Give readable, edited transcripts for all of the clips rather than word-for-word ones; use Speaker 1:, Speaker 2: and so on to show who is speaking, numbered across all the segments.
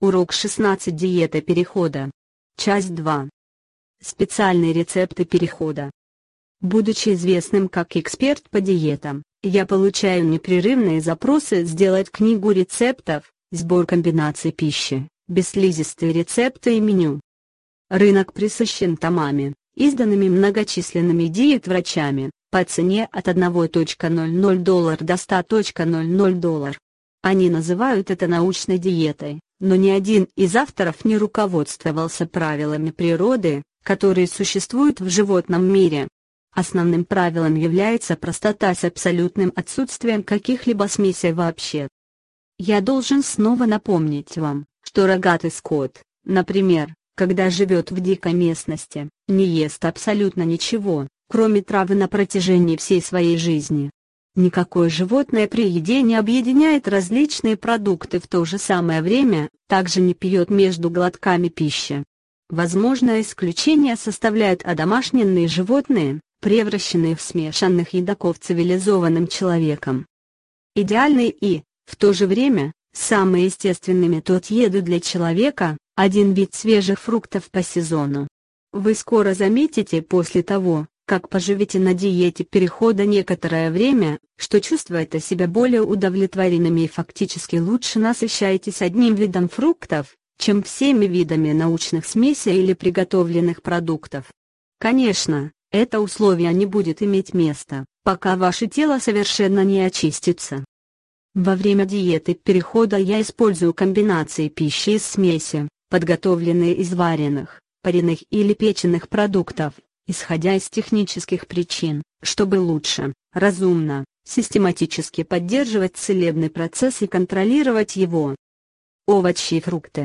Speaker 1: Урок 16 диета перехода. Часть 2. Специальные рецепты перехода. Будучи известным как эксперт по диетам, я получаю непрерывные запросы сделать книгу рецептов, сбор комбинаций пищи, бесслизистые рецепты и меню. Рынок пресыщен томами, изданными многочисленными диет-врачами, по цене от $1.00 до $100.00. Они называют это научной диетой, но ни один из авторов не руководствовался правилами природы, которые существуют в животном мире. Основным правилом является простота с абсолютным отсутствием каких-либо смесей вообще. Я должен снова напомнить вам, что рогатый скот, например, когда живет в дикой местности, не ест абсолютно ничего, кроме травы на протяжении всей своей жизни. Никакое животное при еде не объединяет различные продукты в то же самое время, также не пьет между глотками пищи. Возможное исключение составляют одомашненные животные, превращенные в смешанных едоков цивилизованным человеком. Идеальный и, в то же время, самый естественный метод еды для человека – один вид свежих фруктов по сезону. Вы скоро заметите после того, как поживете на диете перехода некоторое время, что чувствуете себя более удовлетворенными и фактически лучше насыщаетесь одним видом фруктов, чем всеми видами научных смесей или приготовленных продуктов. Конечно, это условие не будет иметь места, пока ваше тело совершенно не очистится. Во время диеты перехода я использую комбинации пищи из смеси, подготовленные из вареных, пареных или печеных продуктов, исходя из технических причин, чтобы лучше, разумно, систематически поддерживать целебный процесс и контролировать его. Овощи и фрукты.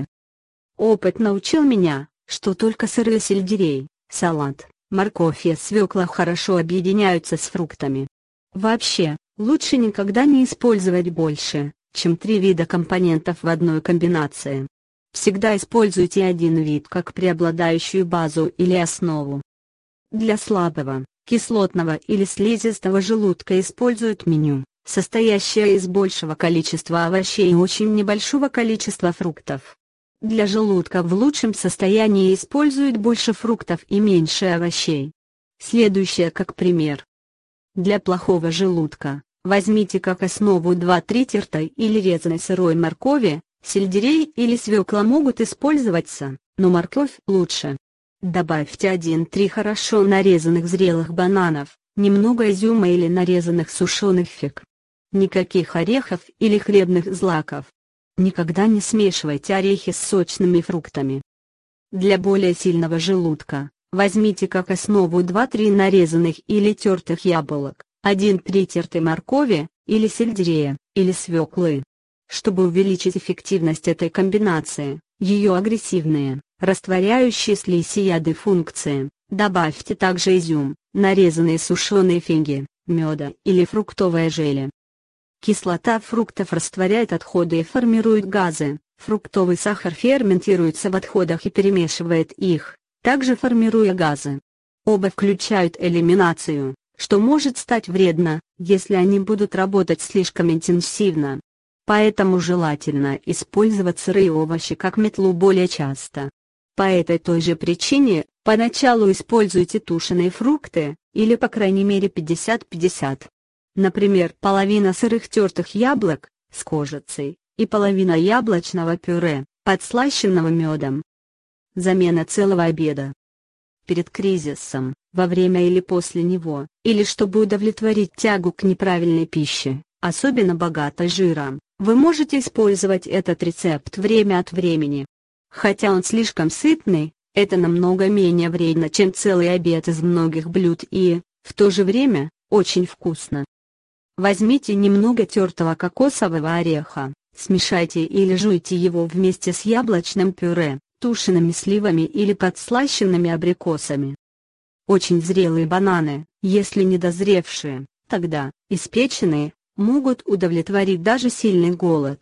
Speaker 1: Опыт научил меня, что только сырые сельдерей, салат, морковь и свекла хорошо объединяются с фруктами. Вообще, лучше никогда не использовать больше, чем 3 вида компонентов в одной комбинации. Всегда используйте один вид как преобладающую базу или основу. Для слабого, кислотного или слизистого желудка используют меню, состоящее из большего количества овощей и очень небольшого количества фруктов. Для желудка в лучшем состоянии используют больше фруктов и меньше овощей. Следующее как пример. Для плохого желудка, возьмите как основу 2-3 тертой или резаной сырой моркови, сельдерей или свекла могут использоваться, но морковь лучше. Добавьте 1-3 хорошо нарезанных зрелых бананов, немного изюма или нарезанных сушеных фиг. Никаких орехов или хлебных злаков. Никогда не смешивайте орехи с сочными фруктами. Для более сильного желудка, возьмите как основу 2-3 нарезанных или тертых яблок, 1-3 тертой моркови, или сельдерея, или свеклы. Чтобы увеличить эффективность этой комбинации, ее агрессивные, растворяющие слизь и яды функции, добавьте также изюм, нарезанные сушеные фиги, меда или фруктовое желе. Кислота фруктов растворяет отходы и формирует газы, фруктовый сахар ферментируется в отходах и перемешивает их, также формируя газы. Оба включают элиминацию, что может стать вредно, если они будут работать слишком интенсивно. Поэтому желательно использовать сырые овощи как метлу более часто. По этой той же причине, поначалу используйте тушеные фрукты, или по крайней мере 50-50. Например, половина сырых тертых яблок, с кожицей, и половина яблочного пюре, подслащенного медом. Замена целого обеда. Перед кризисом, во время или после него, или чтобы удовлетворить тягу к неправильной пище, особенно богатой жиром, вы можете использовать этот рецепт время от времени. Хотя он слишком сытный, это намного менее вредно, чем целый обед из многих блюд и, в то же время, очень вкусно. Возьмите немного тертого кокосового ореха, смешайте или жуйте его вместе с яблочным пюре, тушеными сливами или подслащенными абрикосами. Очень зрелые бананы, если недозревшие, тогда, испеченные, могут удовлетворить даже сильный голод.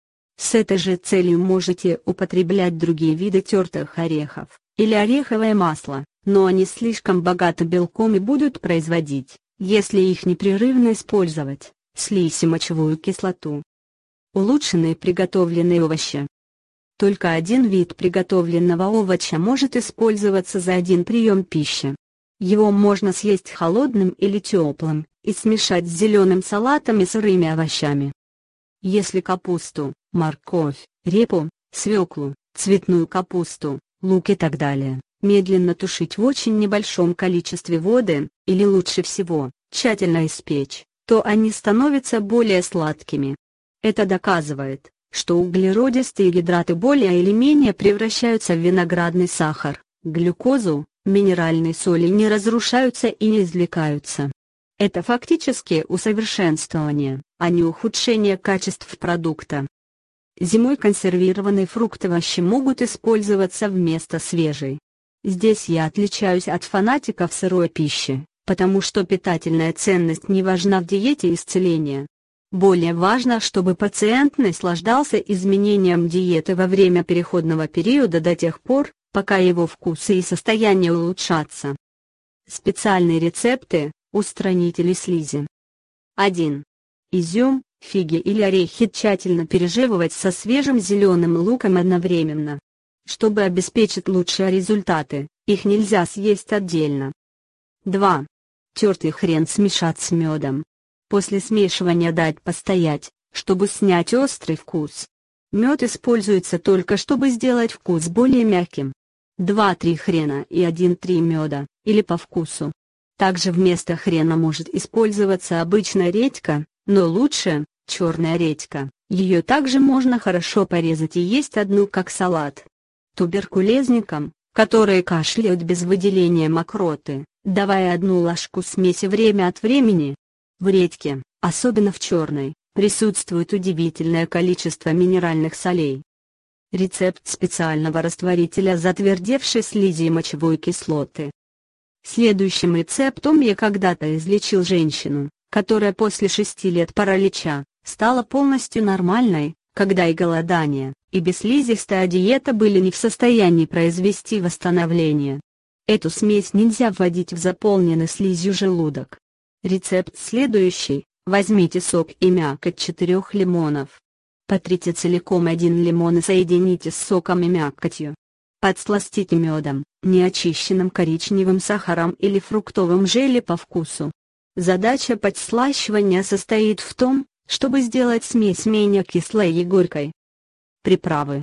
Speaker 1: С этой же целью можете употреблять другие виды тертых орехов, или ореховое масло, но они слишком богаты белком и будут производить, если их непрерывно использовать, слизь и мочевую кислоту. Улучшенные приготовленные овощи. Только один вид приготовленного овоща может использоваться за один прием пищи. Его можно съесть холодным или теплым, и смешать с зеленым салатом и сырыми овощами. Если капусту, морковь, репу, свеклу, цветную капусту, лук и так далее, медленно тушить в очень небольшом количестве воды, или лучше всего, тщательно испечь, то они становятся более сладкими. Это доказывает, что углеродистые гидраты более или менее превращаются в виноградный сахар, глюкозу, минеральные соли не разрушаются и не извлекаются. Это фактически усовершенствование, а не ухудшение качеств продукта. Зимой консервированные фрукты и овощи могут использоваться вместо свежей. Здесь я отличаюсь от фанатиков сырой пищи, потому что питательная ценность не важна в диете исцеления. Более важно, чтобы пациент наслаждался изменением диеты во время переходного периода до тех пор, пока его вкусы и состояние улучшатся. Специальные рецепты, устранители слизи. 1. Изюм, фиги или орехи тщательно пережевывать со свежим зеленым луком одновременно. Чтобы обеспечить лучшие результаты, их нельзя съесть отдельно. 2. Тертый хрен смешать с медом. После смешивания дать постоять, чтобы снять острый вкус. Мед используется только чтобы сделать вкус более мягким. 2-3 хрена и 1-3 меда, или по вкусу. Также вместо хрена может использоваться обычная редька, но лучше черная редька. Ее также можно хорошо порезать и есть одну как салат. Туберкулезникам, которые кашляют без выделения мокроты, давая 1 ложку смеси время от времени. В редьке, особенно в черной, присутствует удивительное количество минеральных солей. Рецепт специального растворителя затвердевшей слизи и мочевой кислоты. Следующим рецептом я когда-то излечил женщину, которая после 6 лет паралича стала полностью нормальной, когда и голодание, и бесслизистая диета были не в состоянии произвести восстановление. Эту смесь нельзя вводить в заполненный слизью желудок. Рецепт следующий: возьмите сок и мякоть 4 лимонов. Потрите целиком 1 лимон и соедините с соком и мякотью. Подсластите медом, неочищенным коричневым сахаром или фруктовым желе по вкусу. Задача подслащивания состоит в том, чтобы сделать смесь менее кислой и горькой. Приправы.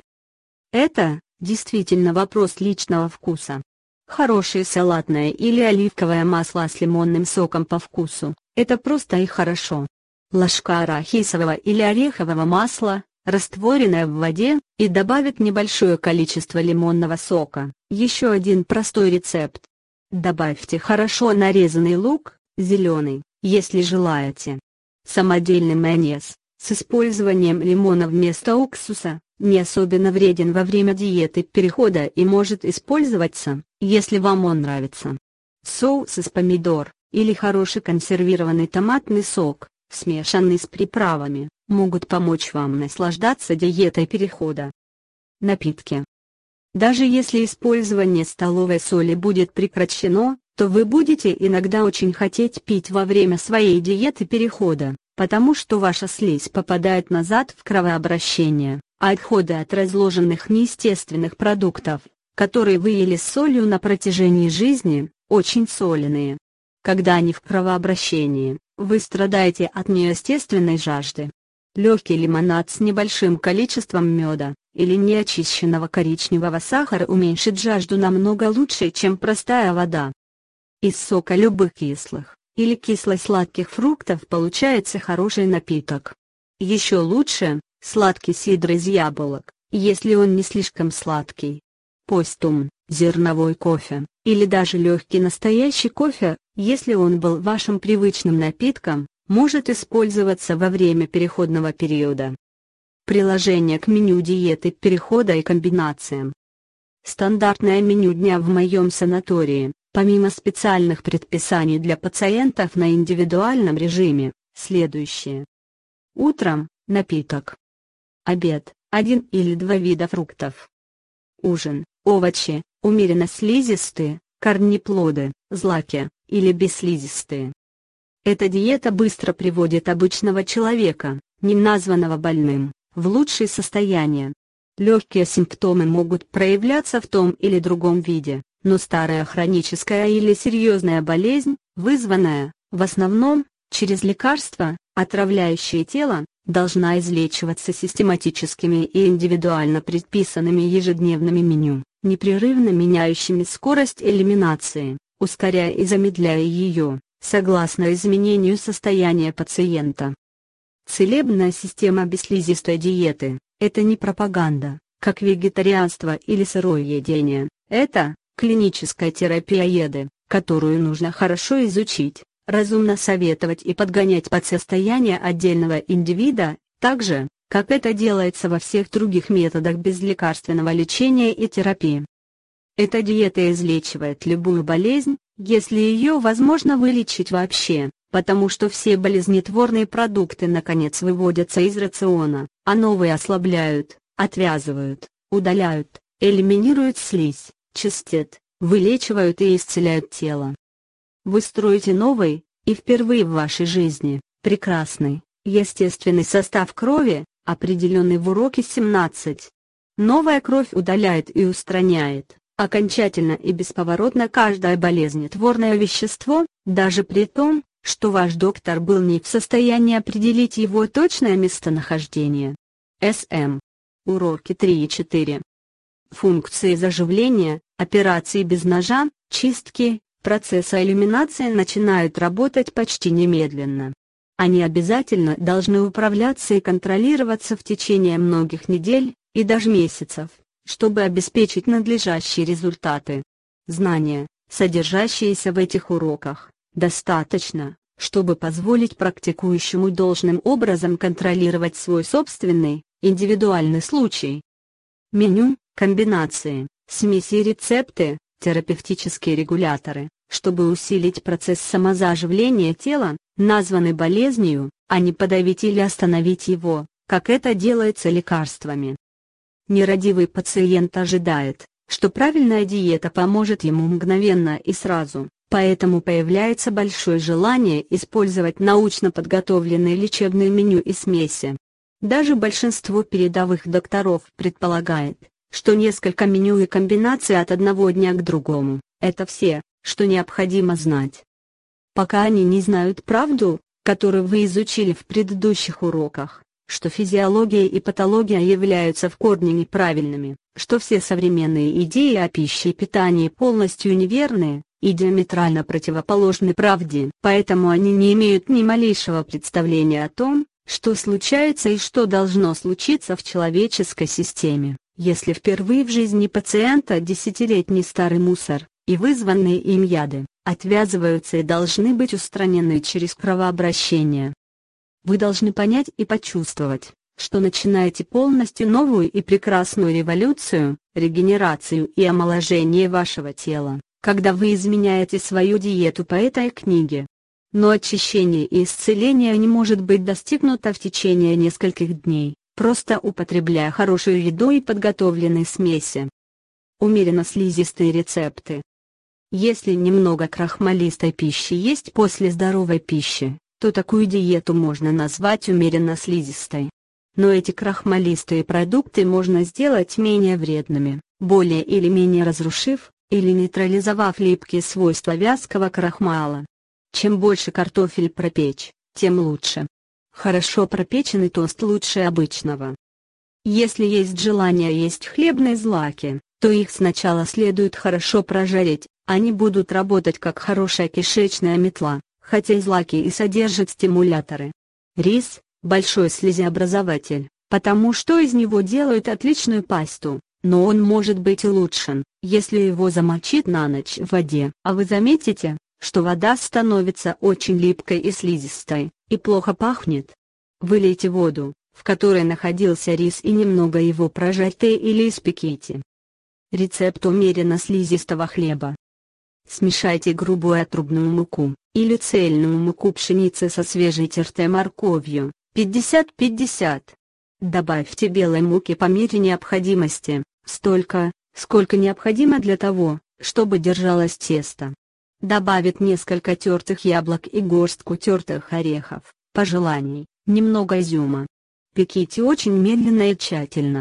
Speaker 1: Это, действительно, вопрос личного вкуса. Хорошее салатное или оливковое масло с лимонным соком по вкусу – это просто и хорошо. Ложка арахисового или орехового масла, растворенное в воде, и добавить небольшое количество лимонного сока. Еще один простой рецепт. Добавьте хорошо нарезанный лук, зеленый, если желаете. Самодельный майонез, с использованием лимона вместо уксуса, не особенно вреден во время диеты перехода и может использоваться, если вам он нравится. Соус из помидор, или хороший консервированный томатный сок, смешанный с приправами, могут помочь вам наслаждаться диетой перехода. Напитки. Даже если использование столовой соли будет прекращено, то вы будете иногда очень хотеть пить во время своей диеты перехода, потому что ваша слизь попадает назад в кровообращение, а отходы от разложенных неестественных продуктов, которые вы ели с солью на протяжении жизни, очень соленые. Когда они в кровообращении, вы страдаете от неестественной жажды. Легкий лимонад с небольшим количеством меда, или неочищенного коричневого сахара уменьшит жажду намного лучше, чем простая вода. Из сока любых кислых, или кисло-сладких фруктов получается хороший напиток. Еще лучше – сладкий сидр из яблок, если он не слишком сладкий. Постум, зерновой кофе, или даже легкий настоящий кофе, если он был вашим привычным напитком, может использоваться во время переходного периода. Приложение к меню диеты перехода и комбинациям. Стандартное меню дня в моем санатории, помимо специальных предписаний для пациентов на индивидуальном режиме, следующее. Утром – напиток. Обед – 1 или 2 вида фруктов. Ужин – овощи, умеренно слизистые, корнеплоды, злаки, или бесслизистые. Эта диета быстро приводит обычного человека, не названного больным, в лучшее состояние. Легкие симптомы могут проявляться в том или другом виде, но старая хроническая или серьезная болезнь, вызванная, в основном, через лекарства, отравляющие тело, должна излечиваться систематическими и индивидуально предписанными ежедневными меню, непрерывно меняющими скорость элиминации, ускоряя и замедляя ее, согласно изменению состояния пациента. Целебная система бесслизистой диеты – это не пропаганда, как вегетарианство или сыроедение, это клиническая терапия еды, которую нужно хорошо изучить, разумно советовать и подгонять под состояние отдельного индивида, так же, как это делается во всех других методах безлекарственного лечения и терапии. Эта диета излечивает любую болезнь, если ее возможно вылечить вообще, потому что все болезнетворные продукты наконец выводятся из рациона, а новые ослабляют, отвязывают, удаляют, элиминируют слизь, чистят, вылечивают и исцеляют тело. Вы строите новый, и впервые в вашей жизни, прекрасный, естественный состав крови, определенный в уроке 17. Новая кровь удаляет и устраняет, окончательно и бесповоротно каждое болезнетворное вещество, даже при том, что ваш доктор был не в состоянии определить его точное местонахождение. СМ. Уроки 3 и 4. Функции заживления, операции без ножа, чистки, процесса элиминации начинают работать почти немедленно. Они обязательно должны управляться и контролироваться в течение многих недель, и даже месяцев, чтобы обеспечить надлежащие результаты. Знания, содержащиеся в этих уроках, достаточно, чтобы позволить практикующему должным образом контролировать свой собственный, индивидуальный случай. Меню, комбинации, смеси и рецепты, терапевтические регуляторы, чтобы усилить процесс самозаживления тела, названы болезнью, а не подавить или остановить его, как это делается лекарствами. Нерадивый пациент ожидает, что правильная диета поможет ему мгновенно и сразу, поэтому появляется большое желание использовать научно подготовленные лечебные меню и смеси. Даже большинство передовых докторов предполагает, что несколько меню и комбинаций от одного дня к другому – это все, что необходимо знать. Пока они не знают правду, которую вы изучили в предыдущих уроках, что физиология и патология являются в корне неправильными, что все современные идеи о пище и питании полностью неверны и диаметрально противоположны правде, поэтому они не имеют ни малейшего представления о том, что случается и что должно случиться в человеческой системе, если впервые в жизни пациента десятилетний старый мусор и вызванные им яды отвязываются и должны быть устранены через кровообращение. Вы должны понять и почувствовать, что начинаете полностью новую и прекрасную революцию, регенерацию и омоложение вашего тела, когда вы изменяете свою диету по этой книге. Но очищение и исцеление не может быть достигнуто в течение нескольких дней, просто употребляя хорошую еду и подготовленные смеси. Умеренно слизистые рецепты. Если немного крахмалистой пищи есть после здоровой пищи, то такую диету можно назвать умеренно слизистой. Но эти крахмалистые продукты можно сделать менее вредными, более или менее разрушив, или нейтрализовав липкие свойства вязкого крахмала. Чем больше картофель пропечь, тем лучше. Хорошо пропеченный тост лучше обычного. Если есть желание есть хлебные злаки, то их сначала следует хорошо прожарить, они будут работать как хорошая кишечная метла, хотя злаки и содержат стимуляторы. Рис – большой слизеобразователь, потому что из него делают отличную пасту, но он может быть улучшен, если его замочить на ночь в воде. А вы заметите, что вода становится очень липкой и слизистой, и плохо пахнет. Вылейте воду, в которой находился рис, и немного его прожарьте или испеките. Рецепт умеренно слизистого хлеба. Смешайте грубую отрубную муку, или цельную муку пшеницы со свежей тертой морковью, 50-50. Добавьте белой муки по мере необходимости, столько, сколько необходимо для того, чтобы держалось тесто. Добавит несколько тертых яблок и горстку тертых орехов, по желанию, немного изюма. Пеките очень медленно и тщательно.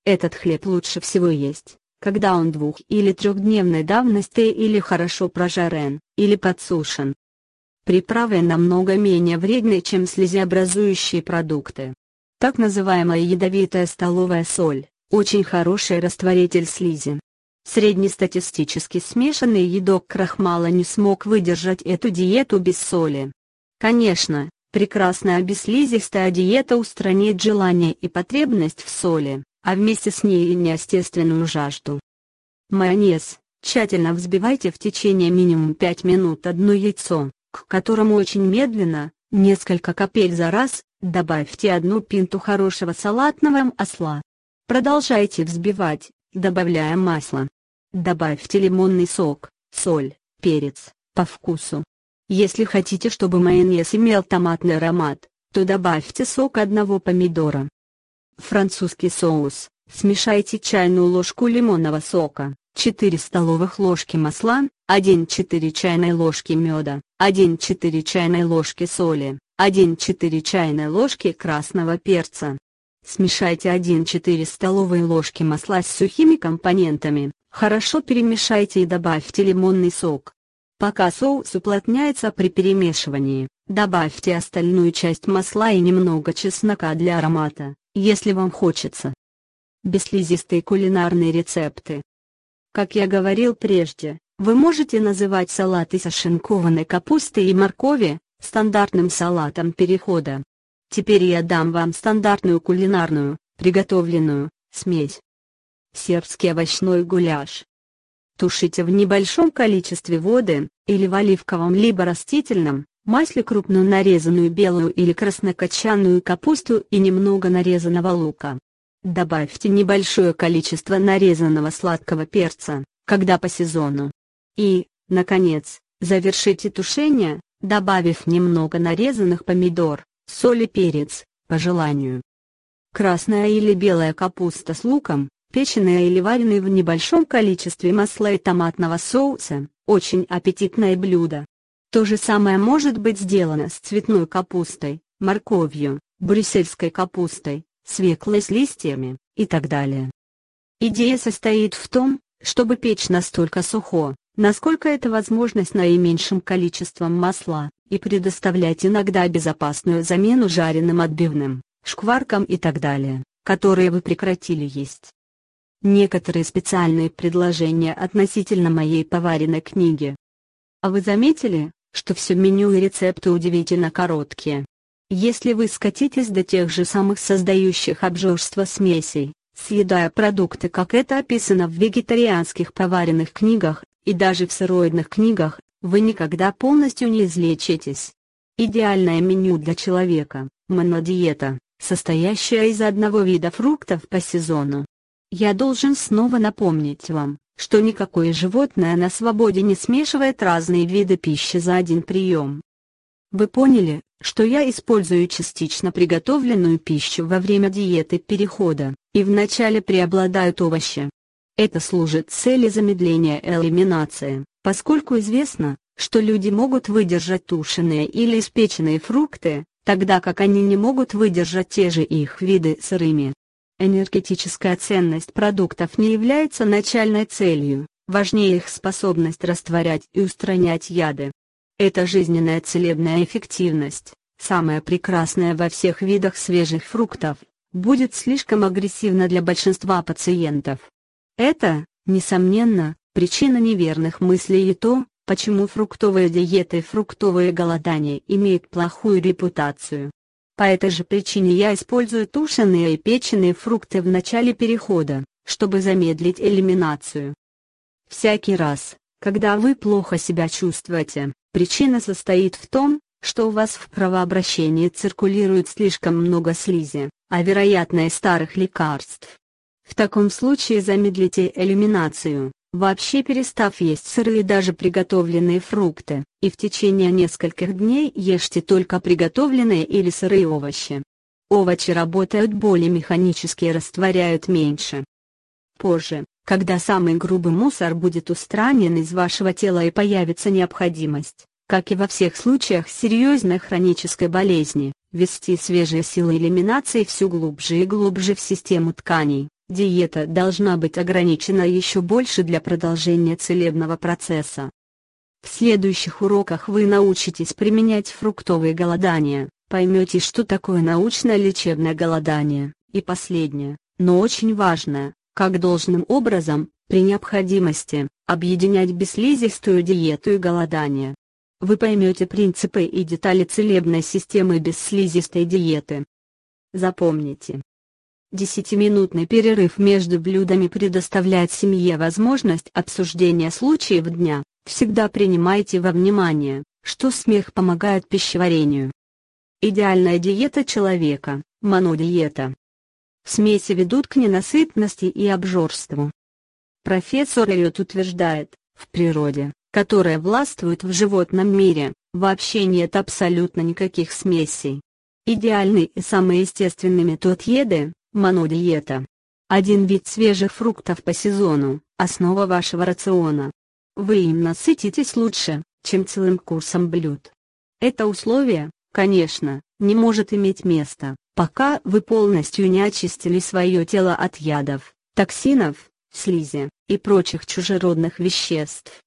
Speaker 1: Этот хлеб лучше всего есть, когда он 2- или 3-дневной давности или хорошо прожарен, или подсушен. Приправы намного менее вредны, чем слизеобразующие продукты. Так называемая ядовитая столовая соль – очень хороший растворитель слизи. Среднестатистически смешанный едок крахмала не смог выдержать эту диету без соли. Конечно, прекрасная безслизистая диета устранит желание и потребность в соли, а вместе с ней и неестественную жажду. Майонез. Тщательно взбивайте в течение минимум 5 минут одно яйцо, к которому очень медленно, несколько капель за раз, добавьте 1 пинту хорошего салатного масла. Продолжайте взбивать, добавляя масло. Добавьте лимонный сок, соль, перец, по вкусу. Если хотите, чтобы майонез имел томатный аромат, то добавьте сок 1 помидора. Французский соус. Смешайте чайную ложку лимонного сока, 4 столовых ложки масла, 1,4 чайной ложки меда, 1,4 чайной ложки соли, 1,4 чайной ложки красного перца. Смешайте 1,4 столовые ложки масла с сухими компонентами, хорошо перемешайте и добавьте лимонный сок. Пока соус уплотняется при перемешивании, добавьте остальную часть масла и немного чеснока для аромата, если вам хочется. Бесслизистые кулинарные рецепты. Как я говорил прежде, вы можете называть салаты со шинкованной капустой и моркови стандартным салатом перехода. Теперь я дам вам стандартную кулинарную, приготовленную, смесь. Сербский овощной гуляш. Тушите в небольшом количестве воды, или в оливковом либо растительном масле крупно нарезанную белую или краснокочанную капусту и немного нарезанного лука. Добавьте небольшое количество нарезанного сладкого перца, когда по сезону. И, наконец, завершите тушение, добавив немного нарезанных помидор, соль и перец, по желанию. Красная или белая капуста с луком, печеная или вареная в небольшом количестве масла и томатного соуса, очень аппетитное блюдо. То же самое может быть сделано с цветной капустой, морковью, брюссельской капустой, свеклой с листьями, и так далее. Идея состоит в том, чтобы печь настолько сухо, насколько это возможно с наименьшим количеством масла, и предоставлять иногда безопасную замену жареным отбивным, шкваркам и так далее, которые вы прекратили есть. Некоторые специальные предложения относительно моей поваренной книги. А вы заметили, что все меню и рецепты удивительно короткие? Если вы скатитесь до тех же самых создающих обжорство смесей, съедая продукты, как это описано в вегетарианских поваренных книгах, и даже в сыроидных книгах, вы никогда полностью не излечитесь. Идеальное меню для человека – монодиета, состоящая из одного вида фруктов по сезону. Я должен снова напомнить вам, что никакое животное на свободе не смешивает разные виды пищи за один прием. Вы поняли, что я использую частично приготовленную пищу во время диеты перехода, и вначале преобладают овощи. Это служит цели замедления элиминации, поскольку известно, что люди могут выдержать тушеные или испеченные фрукты, тогда как они не могут выдержать те же их виды сырыми. Энергетическая ценность продуктов не является начальной целью, важнее их способность растворять и устранять яды. Эта жизненная целебная эффективность, самая прекрасная во всех видах свежих фруктов, будет слишком агрессивна для большинства пациентов. Это, несомненно, причина неверных мыслей и то, почему фруктовая диета и фруктовое голодание имеют плохую репутацию. По этой же причине я использую тушеные и печеные фрукты в начале перехода, чтобы замедлить элиминацию. Всякий раз, когда вы плохо себя чувствуете, причина состоит в том, что у вас в кровообращении циркулирует слишком много слизи, а вероятно и старых лекарств. В таком случае замедлите элиминацию, вообще перестав есть сырые и даже приготовленные фрукты, и в течение нескольких дней ешьте только приготовленные или сырые овощи. Овощи работают более механически и растворяют меньше. Позже, когда самый грубый мусор будет устранен из вашего тела и появится необходимость, как и во всех случаях серьезной хронической болезни, ввести свежие силы элиминации все глубже и глубже в систему тканей, Диета должна быть ограничена еще больше для продолжения целебного процесса. В следующих уроках вы научитесь применять фруктовые голодания, поймете, что такое научно-лечебное голодание, и последнее, но очень важное, как должным образом, при необходимости, объединять бесслизистую диету и голодание. Вы поймете принципы и детали целебной системы бесслизистой диеты. Запомните. 10-минутный перерыв между блюдами предоставляет семье возможность обсуждения случаев дня. Всегда принимайте во внимание, что смех помогает пищеварению. Идеальная диета человека, монодиета. Смеси ведут к ненасытности и обжорству. Профессор Эллиот утверждает, в природе, которая властвует в животном мире, вообще нет абсолютно никаких смесей. Идеальный и самый естественный метод еды – монодиета. Один вид свежих фруктов по сезону – основа вашего рациона. Вы им насытитесь лучше, чем целым курсом блюд. Это условие, конечно, не может иметь места, пока вы полностью не очистили свое тело от ядов, токсинов, слизи и прочих чужеродных веществ.